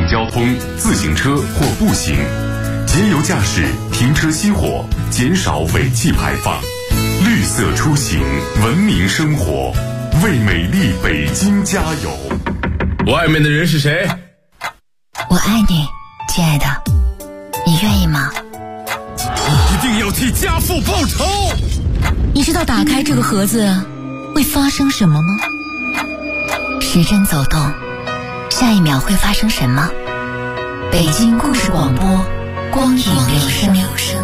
交通，自行车或步行，节油驾驶，停车熄火，减少尾气排放，绿色出行，文明生活，为美丽北京加油。 外面的人是谁？ 我爱你，亲爱的，你愿意吗？ 一定要替家父报仇。 你知道打开这个盒子会发生什么吗？时针走动，下一秒会发生什么？北京故事广播，光影留声。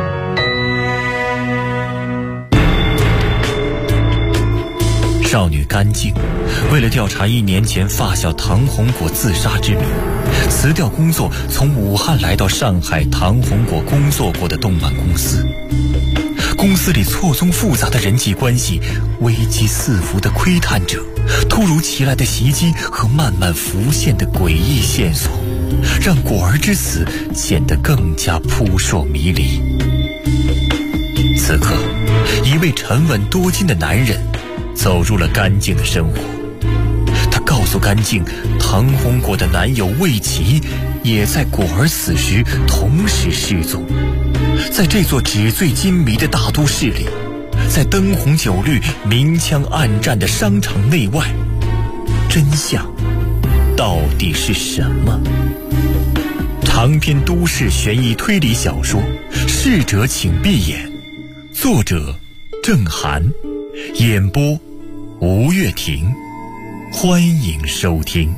少女甘静为了调查1年前发小唐红果自杀之谜，辞掉工作，从武汉来到上海唐红果工作过的动漫公司。公司里错综复杂的人际关系，危机四伏的窥探者，突如其来的袭击和慢慢浮现的诡异线索，让果儿之死显得更加扑朔迷离。此刻，一位沉稳多金的男人走入了甘静的生活。他告诉甘静，唐红果的男友魏琪也在果儿死时同时失踪。在这座纸醉金迷的大都市里，在灯红酒绿、明枪暗战的商场内外，真相到底是什么？长篇都市悬疑推理小说《逝者请闭眼》，作者郑涵，演播吴月婷，欢迎收听。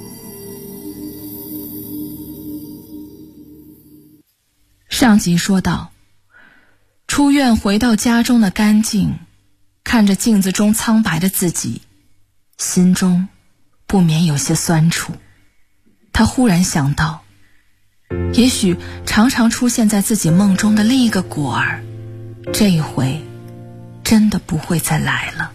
上集说到，出院回到家中的甘静看着镜子中苍白的自己，心中不免有些酸楚。他忽然想到，也许常常出现在自己梦中的另一个果儿，这一回真的不会再来了。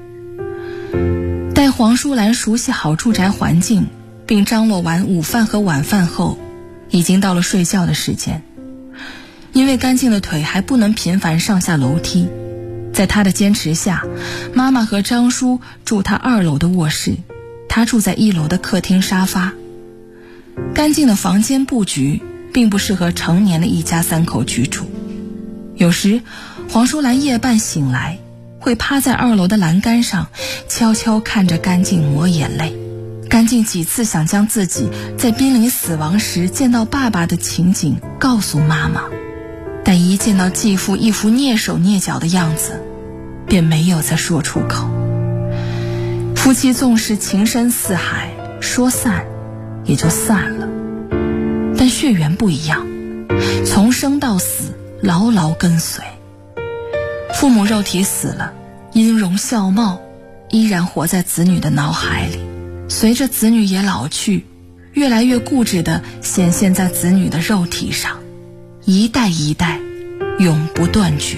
待黄淑兰熟悉好住宅环境，并张罗完午饭和晚饭后，已经到了睡觉的时间。因为甘静的腿还不能频繁上下楼梯，在她的坚持下，妈妈和张叔住她2楼的卧室，她住在1楼的客厅沙发。甘静的房间布局并不适合成年的一家3口居住。有时黄淑兰夜半醒来，会趴在2楼的栏杆上，悄悄看着甘静抹眼泪。甘静几次想将自己在濒临死亡时见到爸爸的情景告诉妈妈，但一见到继父一副蹑手蹑脚的样子，便没有再说出口。夫妻纵使情深似海，说散也就散了，但血缘不一样，从生到死牢牢跟随。父母肉体死了，音容笑貌依然活在子女的脑海里，随着子女也老去，越来越固执地显现在子女的肉体上，一代一代永不断绝。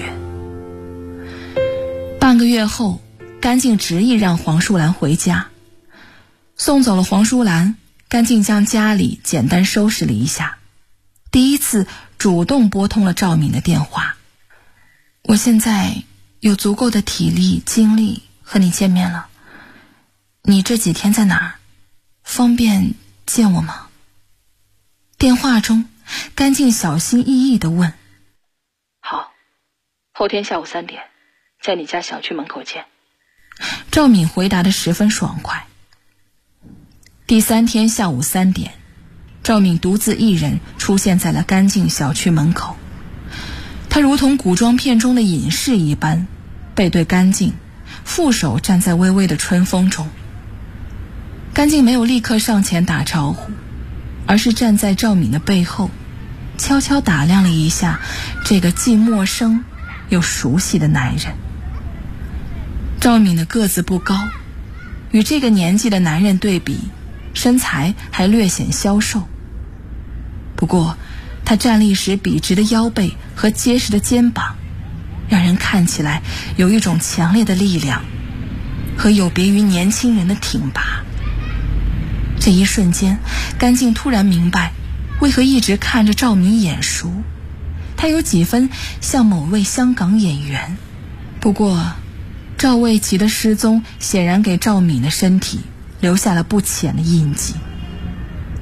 半个月后，甘静执意让黄淑兰回家。送走了黄淑兰，甘静将家里简单收拾了一下，第一次主动拨通了赵敏的电话。我现在有足够的体力精力和你见面了，你这几天在哪儿？方便见我吗？电话中甘静小心翼翼地问。好，后天下午3点，在你家小区门口见。赵敏回答得十分爽快。第3天下午3点，赵敏独自一人出现在了甘静小区门口。他如同古装片中的隐士一般，背对甘静，负手站在微微的春风中。甘静没有立刻上前打招呼，而是站在赵敏的背后，悄悄打量了一下这个既陌生又熟悉的男人。赵敏的个子不高，与这个年纪的男人对比，身材还略显消瘦。不过他站立时笔直的腰背和结实的肩膀，让人看起来有一种强烈的力量和有别于年轻人的挺拔。这一瞬间，甘静突然明白为何一直看着赵敏眼熟，他有几分像某位香港演员。不过赵卫琪的失踪显然给赵敏的身体留下了不浅的印记。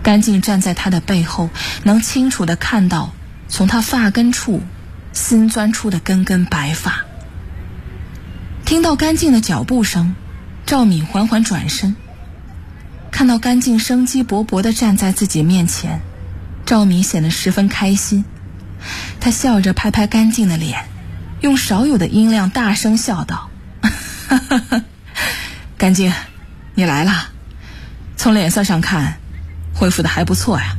甘静站在他的背后，能清楚地看到从他发根处新钻出的根根白发。听到甘静的脚步声，赵敏缓缓转身，看到甘静生机勃勃地站在自己面前，赵敏显得十分开心。他笑着拍拍甘静的脸，用少有的音量大声笑道：甘静，你来了，从脸色上看恢复的还不错呀。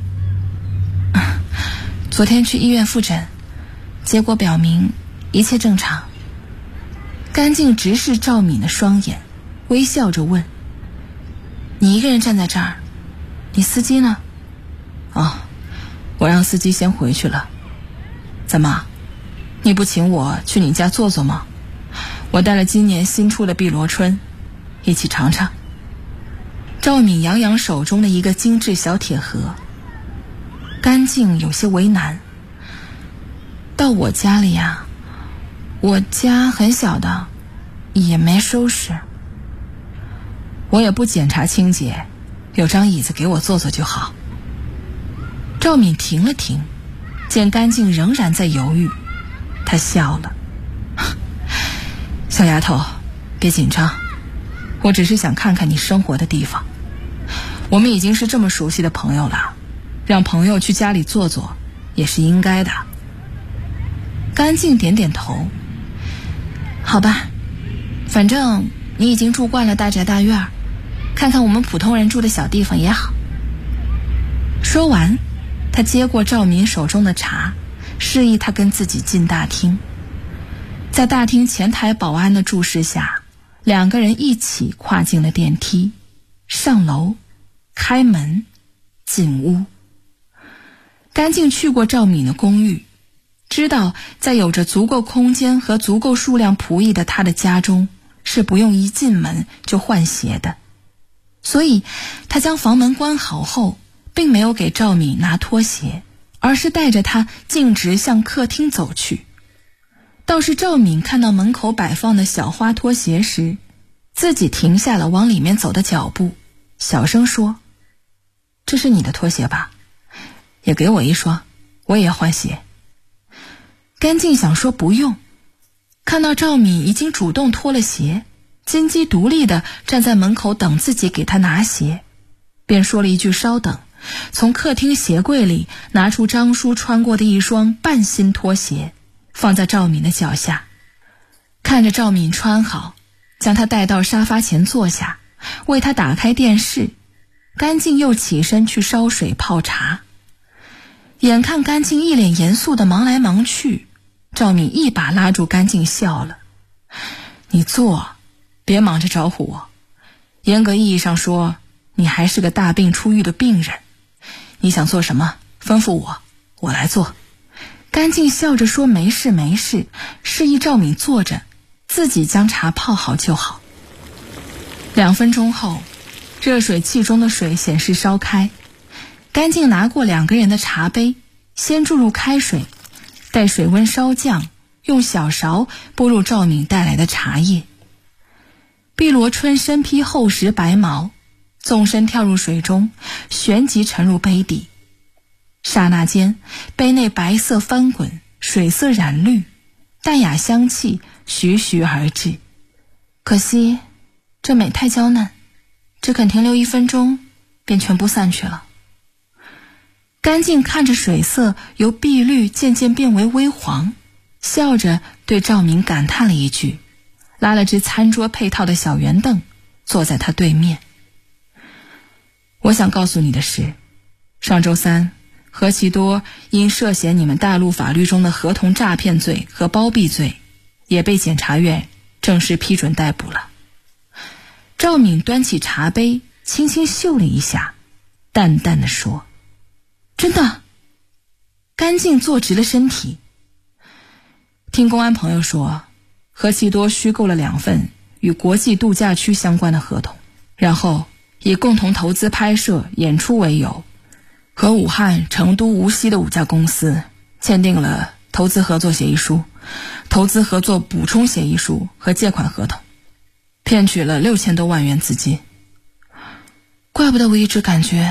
昨天去医院复诊，结果表明一切正常。甘静直视赵敏的双眼，微笑着问：你一个人站在这儿，你司机呢？哦，我让司机先回去了。怎么，你不请我去你家坐坐吗？我带了今年新出的碧螺春，一起尝尝。赵敏扬扬手中的一个精致小铁盒。甘静有些为难：到我家里呀，我家很小的，也没收拾。我也不检查清洁，有张椅子给我坐坐就好。赵敏停了停，见甘静仍然在犹豫，她笑了：小丫头，别紧张，我只是想看看你生活的地方。我们已经是这么熟悉的朋友了，让朋友去家里坐坐也是应该的。甘静点点头：好吧，反正你已经住惯了大宅大院，看看我们普通人住的小地方也好。说完，他接过赵敏手中的茶，示意他跟自己进大厅。在大厅前台保安的注视下，两个人一起跨进了电梯，上楼，开门，进屋。甘静去过赵敏的公寓，知道在有着足够空间和足够数量仆役的他的家中，是不用一进门就换鞋的。所以他将房门关好后，并没有给赵敏拿拖鞋，而是带着她径直向客厅走去。倒是赵敏看到门口摆放的小花拖鞋时，自己停下了往里面走的脚步，小声说：这是你的拖鞋吧？也给我一双，我也要换鞋。甘静想说不用，看到赵敏已经主动脱了鞋，金鸡独立地站在门口等自己给她拿鞋，便说了一句稍等，从客厅鞋柜里拿出张叔穿过的一双半新拖鞋，放在赵敏的脚下。看着赵敏穿好，将她带到沙发前坐下，为她打开电视。甘静又起身去烧水泡茶。眼看甘静一脸严肃地忙来忙去，赵敏一把拉住甘静笑了：你坐，别忙着招呼我。严格意义上说，你还是个大病初愈的病人，你想做什么吩咐我，我来做。甘静笑着说：没事没事，示意赵敏坐着，自己将茶泡好就好。2分钟后，热水器中的水显示烧开，甘静拿过2个人的茶杯，先注入开水，待水温稍降，用小勺拨入赵敏带来的茶叶。碧螺春身披厚实白毛，纵身跳入水中，旋即沉入杯底。刹那间，杯内白色翻滚，水色染绿，淡雅香气徐徐而至。可惜这美太娇嫩，只肯停留1分钟便全部散去了。甘静看着水色由碧绿渐渐变为微黄，笑着对赵敏感叹了一句，拉了只餐桌配套的小圆凳，坐在他对面。我想告诉你的是，上周3，何其多因涉嫌你们大陆法律中的合同诈骗罪和包庇罪，也被检察院正式批准逮捕了。赵敏端起茶杯，轻轻嗅了一下，淡淡地说：真的？甘静坐直了身体。听公安朋友说，何其多虚构了2份与国际度假区相关的合同，然后以共同投资拍摄演出为由，和武汉、成都、无锡的5家公司签订了投资合作协议书、投资合作补充协议书和借款合同，骗取了6000多万元资金。怪不得我一直感觉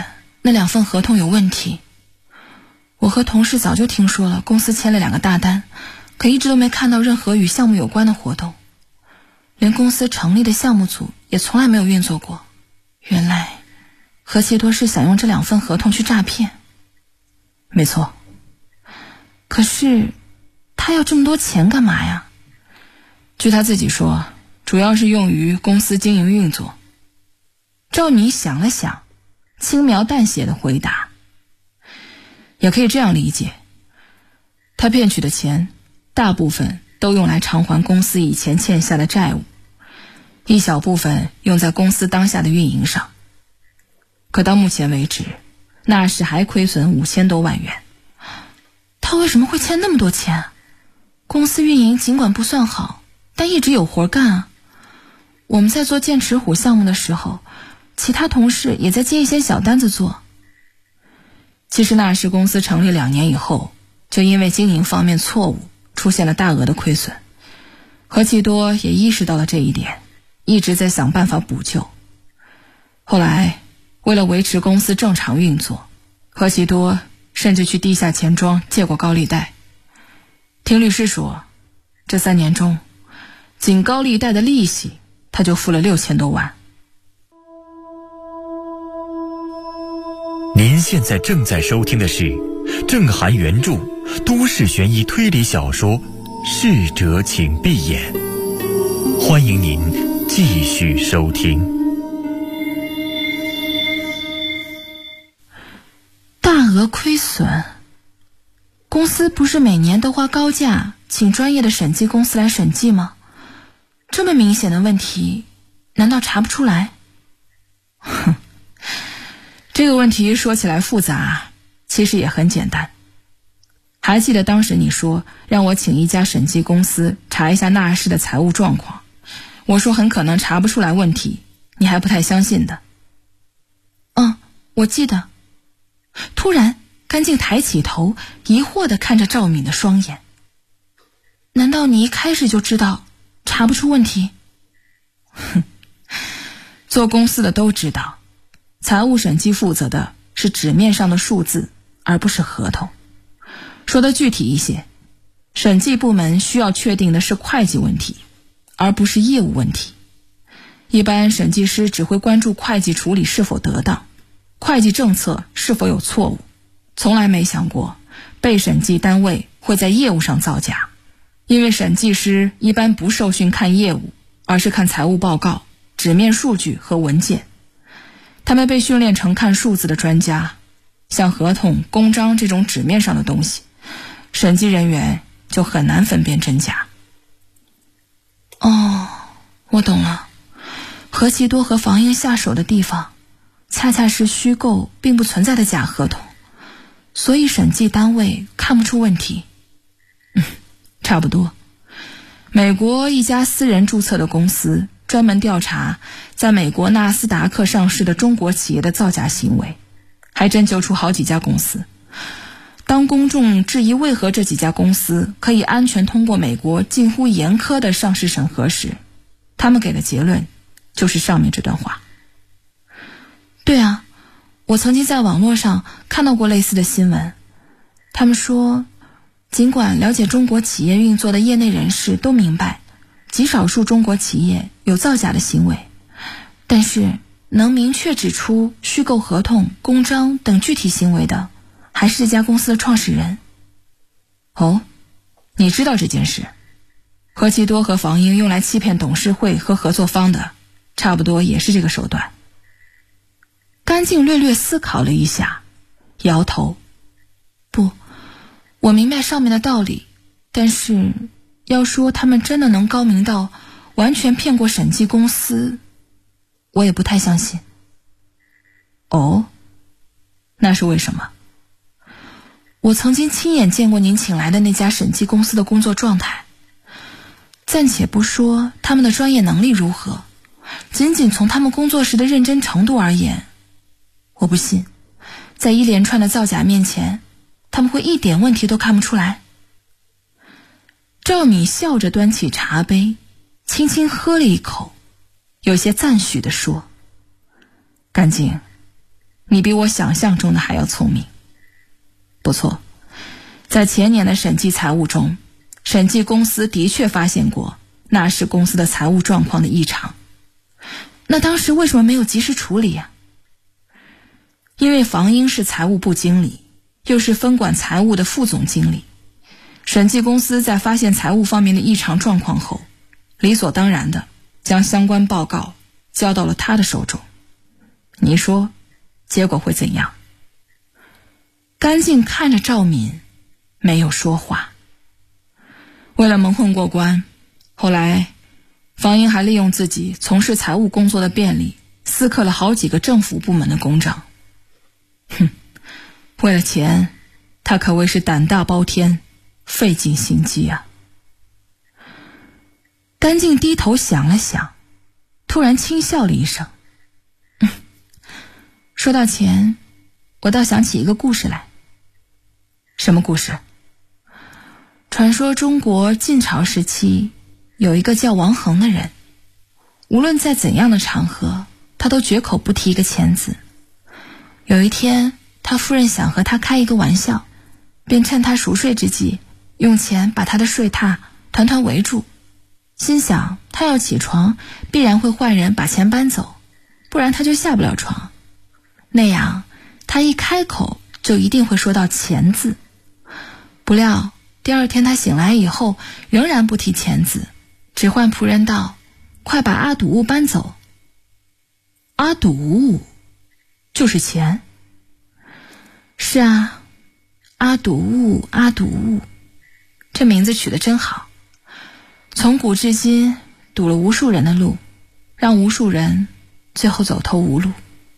那2份合同有问题。我和同事早就听说了，公司签了2个大单，可一直都没看到任何与项目有关的活动，连公司成立的项目组也从来没有运作过。原来何其多是想用这2份合同去诈骗。没错，可是他要这么多钱干嘛呀？据他自己说，主要是用于公司经营运作。赵米想了想，轻描淡写的回答，也可以这样理解，他骗取的钱大部分都用来偿还公司以前欠下的债务，一小部分用在公司当下的运营上。可到目前为止，那时还亏损5000多万元。他为什么会欠那么多钱？公司运营尽管不算好，但一直有活干啊。我们在做剑齿虎项目的时候，其他同事也在接一些小单子做。其实那时公司成立2年以后，就因为经营方面错误出现了大额的亏损。何其多也意识到了这一点，一直在想办法补救。后来为了维持公司正常运作，何其多甚至去地下钱庄借过高利贷。听律师说，这3年中仅高利贷的利息他就付了6000多万。 您现在正在收听的是郑涵原著都市悬疑推理小说《逝者请闭眼》，欢迎您继续收听。 大额亏损，公司不是每年都花高价请专业的审计公司来审计吗？这么明显的问题，难道查不出来？哼，这个问题说起来复杂，其实也很简单。还记得当时你说让我请一家审计公司查一下纳氏的财务状况，我说很可能查不出来问题，你还不太相信的。我记得。突然甘静抬起头，疑惑地看着赵敏的双眼。难道你一开始就知道查不出问题？做公司的都知道，财务审计负责的是纸面上的数字，而不是合同。说得具体一些，审计部门需要确定的是会计问题，而不是业务问题。一般审计师只会关注会计处理是否得当，会计政策是否有错误，从来没想过被审计单位会在业务上造假。因为审计师一般不受训看业务，而是看财务报告、纸面数据和文件。他们被训练成看数字的专家，像合同、公章这种纸面上的东西，审计人员就很难分辨真假。我懂了，何其多和房英下手的地方恰恰是虚构并不存在的假合同，所以审计单位看不出问题。差不多。美国一家私人注册的公司专门调查在美国纳斯达克上市的中国企业的造假行为，还真揪出好几家公司。当公众质疑为何这几家公司可以安全通过美国近乎严苛的上市审核时，他们给的结论就是上面这段话。对啊，我曾经在网络上看到过类似的新闻。他们说，尽管了解中国企业运作的业内人士都明白，极少数中国企业有造假的行为，但是能明确指出虚构合同、公章等具体行为的，还是这家公司的创始人。你知道这件事？何其多和房英用来欺骗董事会和合作方的，差不多也是这个手段。甘静略略思考了一下，摇头。不，我明白上面的道理，但是要说他们真的能高明到完全骗过审计公司，我也不太相信。那是为什么？我曾经亲眼见过您请来的那家审计公司的工作状态，暂且不说他们的专业能力如何，仅仅从他们工作时的认真程度而言，我不信在一连串的造假面前，他们会一点问题都看不出来。赵敏笑着端起茶杯，轻轻喝了一口，有些赞许地说：甘静， 你比我想象中的还要聪明。不错，在前年的审计财务中，审计公司的确发现过那是公司的财务状况的异常。那当时为什么没有及时处理啊？因为房英是财务部经理，又是分管财务的副总经理，审计公司在发现财务方面的异常状况后，理所当然的将相关报告交到了他的手中。你说结果会怎样？甘静看着赵敏，没有说话。为了蒙混过关，后来房英还利用自己从事财务工作的便利，私刻了好几个政府部门的公章。为了钱，他可谓是胆大包天，费尽心机啊。甘静低头想了想，突然轻笑了一声。说到钱，我倒想起一个故事来。什么故事？传说中国晋朝时期有一个叫王衡的人，无论在怎样的场合，他都绝口不提一个钱字。有一天，他夫人想和他开一个玩笑，便趁他熟睡之际，用钱把他的睡榻团团围住，心想他要起床，必然会换人把钱搬走，不然他就下不了床。那样他一开口就一定会说到钱字。不料第二天他醒来以后，仍然不提钱字，只唤仆人道：快把阿堵物搬走。阿堵物就是钱。是啊，阿堵物，阿堵物，这名字取得真好。从古至今堵了无数人的路，让无数人最后走投无路。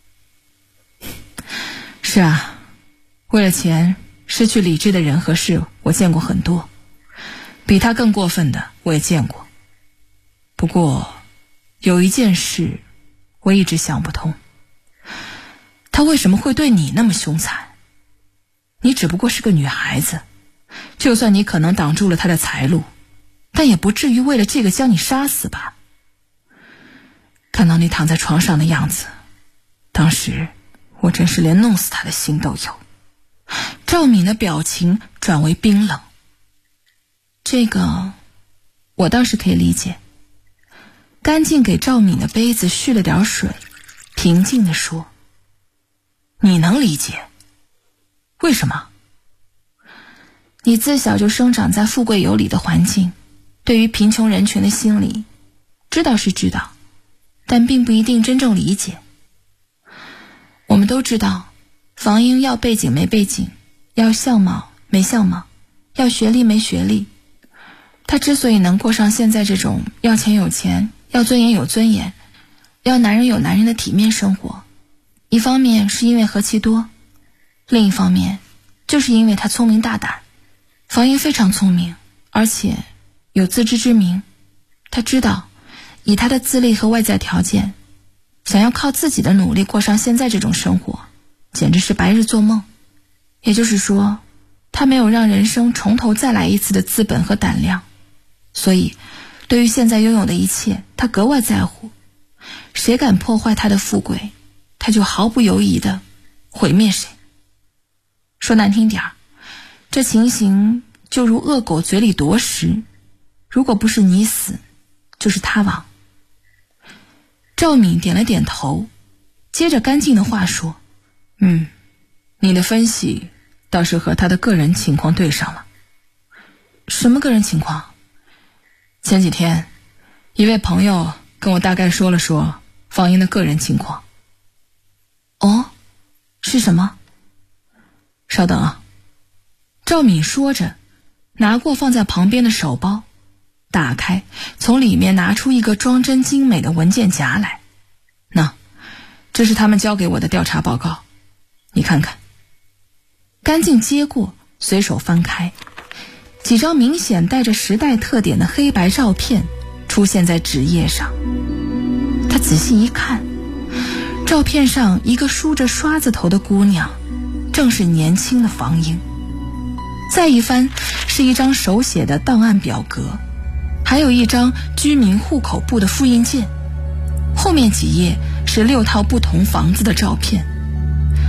是啊，为了钱失去理智的人和事我见过很多，比他更过分的我也见过。不过有一件事我一直想不通，他为什么会对你那么凶残？你只不过是个女孩子，就算你可能挡住了他的财路，但也不至于为了这个将你杀死吧？看到你躺在床上的样子，当时我真是连弄死他的心都有。赵敏的表情转为冰冷。这个我倒是可以理解。甘静给赵敏的杯子续了点水，平静地说：你能理解？为什么？你自小就生长在富贵有礼的环境，对于贫穷人群的心理知道是知道，但并不一定真正理解。我们都知道，房英要背景没背景，要相貌没相貌，要学历没学历。他之所以能过上现在这种要钱有钱，要尊严有尊严，要男人有男人的体面生活，一方面是因为和气多，另一方面就是因为他聪明大胆。房英非常聪明，而且有自知之明。他知道以他的资历和外在条件，想要靠自己的努力过上现在这种生活，简直是白日做梦。也就是说，他没有让人生从头再来一次的资本和胆量，所以对于现在拥有的一切，他格外在乎。谁敢破坏他的富贵，他就毫不犹豫地毁灭谁。说难听点儿，这情形就如恶狗嘴里夺食，如果不是你死，就是他亡。赵敏点了点头，接着甘静的话说：你的分析倒是和他的个人情况对上了。什么个人情况？前几天一位朋友跟我大概说了说房英的个人情况。哦，是什么？稍等啊。赵敏说着，拿过放在旁边的手包，打开，从里面拿出一个装帧精美的文件夹来。那，这是他们交给我的调查报告，你看看。甘静接过，随手翻开，几张明显带着时代特点的黑白照片出现在纸页上。他仔细一看，照片上一个梳着刷子头的姑娘，正是年轻的房英。再一翻，是一张手写的档案表格，还有一张居民户口簿的复印件。后面几页是6套不同房子的照片。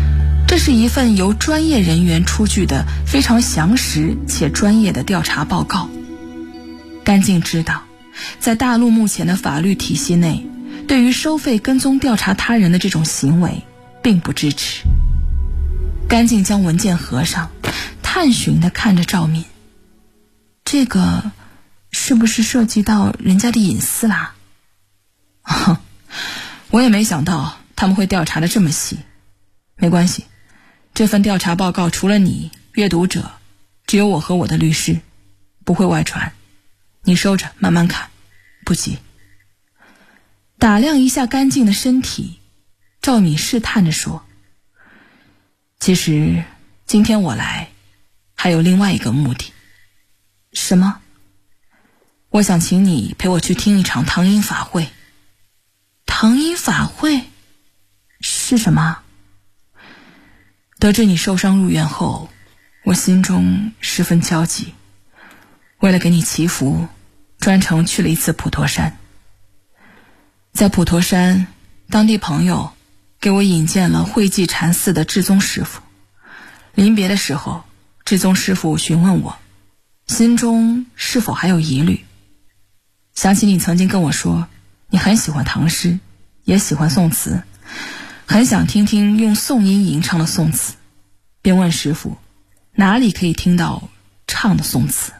这是一份由专业人员出具的非常详实且专业的调查报告。甘静知道，在大陆目前的法律体系内，对于收费跟踪调查他人的这种行为并不支持。甘静将文件合上，探寻地看着赵敏，这个是不是涉及到人家的隐私啦？我也没想到他们会调查得这么细。没关系，这份调查报告除了你阅读者，只有我和我的律师，不会外传。你收着慢慢看，不急。打量一下甘静的身体，赵敏试探着说，其实今天我来还有另外一个目的。什么？我想请你陪我去听一场唐音法会。唐音法会是什么？得知你受伤入院后，我心中十分焦急，为了给你祈福，专程去了一次普陀山。在普陀山，当地朋友给我引荐了慧济禅寺的智宗师傅。临别的时候，智宗师傅询问我，心中是否还有疑虑。想起你曾经跟我说，你很喜欢唐诗，也喜欢宋词，很想听听用宋音吟唱的宋词，便问师傅，哪里可以听到唱的宋词。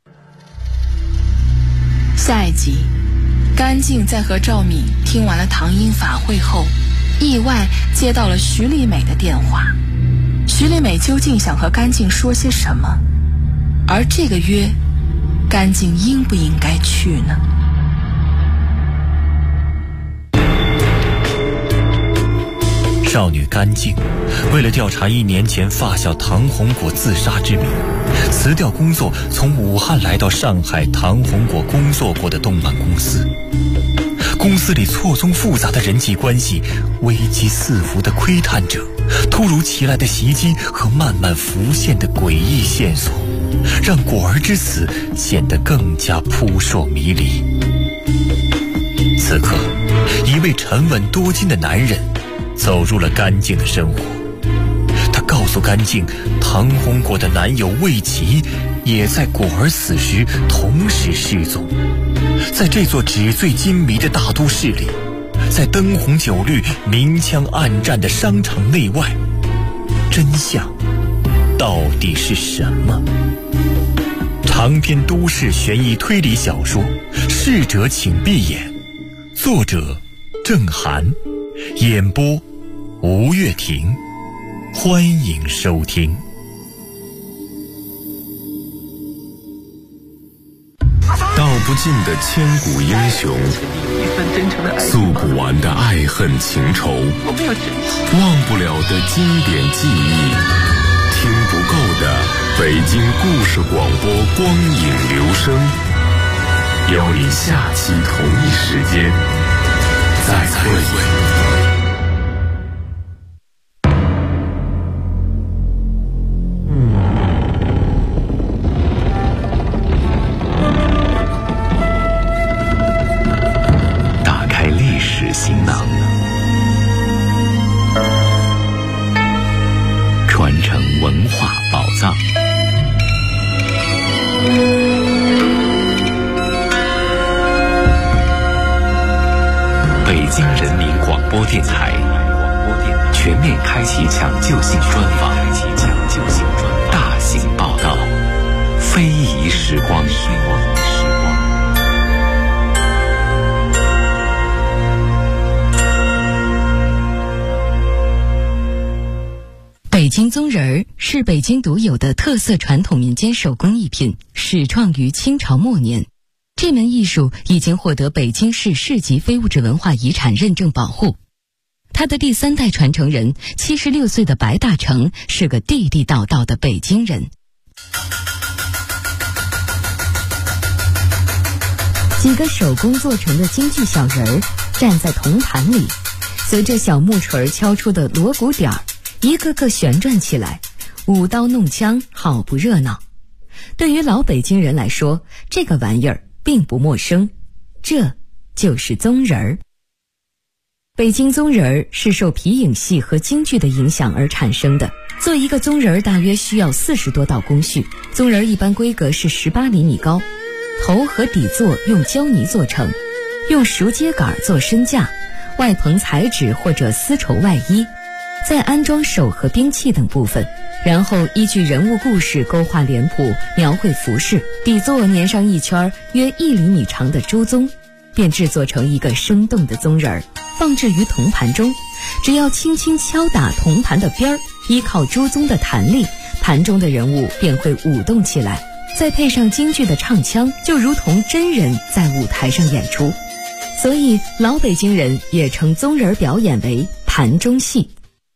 下一集，甘静在和赵敏听完了唐音法会后，意外接到了徐丽美的电话。徐丽美究竟想和甘静说些什么？而这个约，甘静应不应该去呢？ 少女甘静为了调查1年前发小唐红果自杀之谜，辞掉工作，从武汉来到上海唐红果工作过的动漫公司。公司里错综复杂的人际关系，危机四伏的窥探者，突如其来的袭击和慢慢浮现的诡异线索，让果儿之死显得更加扑朔迷离。此刻，一位沉稳多金的男人走入了甘静的生活。他告诉甘静，唐红果的男友魏琪也在果儿死时同时失踪。在这座纸醉金迷的大都市里，在灯红酒绿、明枪暗战的商场内外，真相到底是什么？长篇都市悬疑推理小说《逝者请闭眼》，作者郑涵，演播吴月婷，欢迎收听。 道不尽的千古英雄，诉不完的爱恨情仇，忘不了的经典记忆，听不够的北京故事广播光影留声。邀你下期同一时间再会。行囊，传承文化宝藏。北京人民广播电台全面开启抢救性专访，大型报道，非遗时光。 北京宗人儿是北京独有的特色传统民间手工艺品，始创于清朝末年。这门艺术已经获得北京市市级非物质文化遗产认证保护。他的第3代传承人76岁的白大成是个地地道道的北京人。几个手工做成的京剧小人儿站在铜坛里，随着小木锤敲出的锣鼓点儿，一个个旋转起来，舞刀弄枪，好不热闹。对于老北京人来说，这个玩意儿并不陌生，这就是宗人儿。 北京宗人是受皮影戏和京剧的影响而产生的。做一个宗人大约需要40多道工序，宗人一般规格是18厘米高，头和底座用胶泥做成，用熟秸秆做身架，外棚彩纸或者丝绸外衣，再安装手和兵器等部分，然后依据人物故事勾画脸谱，描绘服饰，底座粘上一圈约1厘米长的朱宗，便制作成一个生动的宗人，放置于铜盘中。只要轻轻敲打铜盘的边儿，依靠朱宗的弹力，盘中的人物便会舞动起来，再配上京剧的唱腔，就如同真人在舞台上演出。所以老北京人也称宗人表演为盘中戏。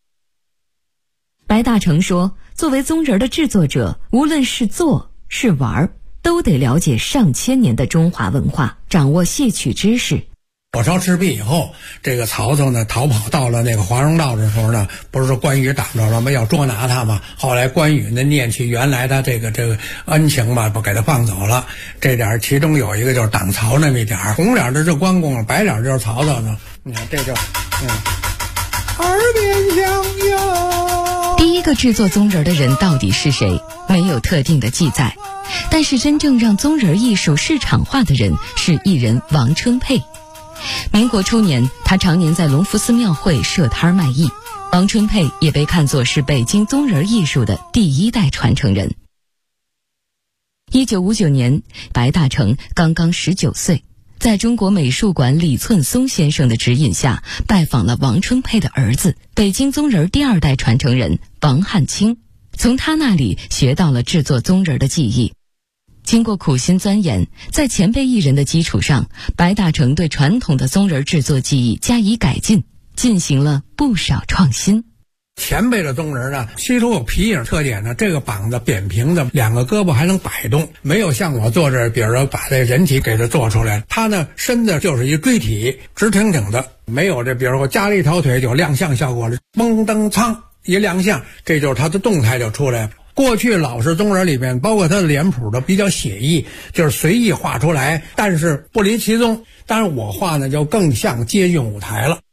白大成说，作为宗人的制作者，无论是做是玩，都得了解上千年的中华文化，掌握戏曲知识。 火烧赤壁以后，这个曹操呢逃跑到了那个华容道的时候呢，不是说关羽挡着了吗？要捉拿他嘛。后来关羽呢念起原来的这个恩情嘛，不给他放走了。这点其中有一个就是挡曹那么一点，红脸的是关公，白脸就是曹操呢。你看这就耳边响哟。 第一个制作宗人的人到底是谁，没有特定的记载，但是真正让宗人艺术市场化的人是艺人王春佩。民国初年，他常年在隆福寺庙会设摊卖艺，王春佩也被看作是北京宗人艺术的第1代传承人。1959年，白大成刚刚19岁，在中国美术馆李寸松先生的指引下，拜访了王春佩的儿子，北京宗人第2代传承人王汉卿，从他那里学到了制作宗人的技艺。经过苦心钻研，在前辈艺人的基础上，白大成对传统的宗人制作技艺加以改进，进行了不少创新。 前辈的宗人呢，其中有皮影特点呢，这个膀子扁平的，2个胳膊还能摆动，没有像我做这，比如说把这人体给它做出来，他呢身子就是一锥体，直挺挺的，没有这比如说加了一条腿有亮相效果了，嘣噔噌一亮相，这就是他的动态就出来了。过去老式宗人里面，包括他的脸谱都比较写意，就是随意画出来，但是不离其宗。当然我画呢就更像接近舞台了。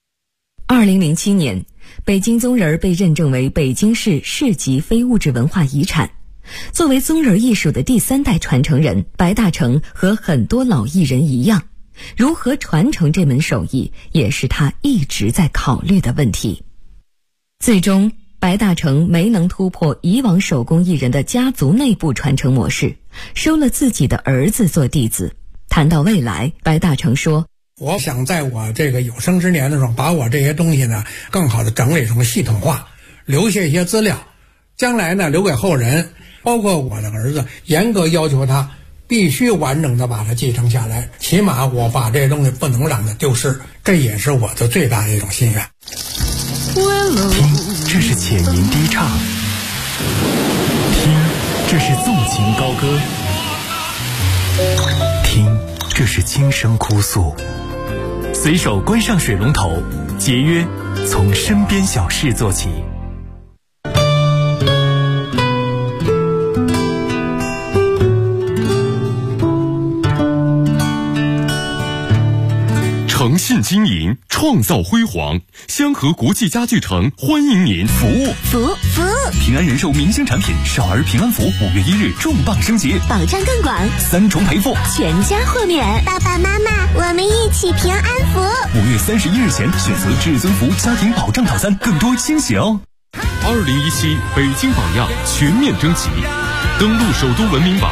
2007年，北京宗人被认证为北京市市级非物质文化遗产。作为宗人艺术的第3代传承人，白大成和很多老艺人一样，如何传承这门手艺，也是他一直在考虑的问题。最终白大成没能突破以往手工艺人的家族内部传承模式，收了自己的儿子做弟子。谈到未来，白大成说， 我想在我这个有生之年的时候，把我这些东西呢更好的整理成系统化，留下一些资料，将来呢留给后人，包括我的儿子，严格要求他必须完整的把它继承下来，起码我把这些东西不能让它丢失，这也是我的最大的一种心愿。 听，这是浅吟低唱；听，这是纵情高歌；听，这是轻声哭诉。随手关上水龙头，节约从身边小事做起。 诚信经营，创造辉煌。香河国际家具城欢迎您服务。 平安人寿明星产品少儿平安符5月1日重磅升级， 保障更广 ，3重赔付， 全家豁免。爸爸妈妈，我们一起平安符。 5月31日前选择至尊福家庭保障套餐，更多惊喜哦。 2017北京榜样全面征集，登录首都文明榜。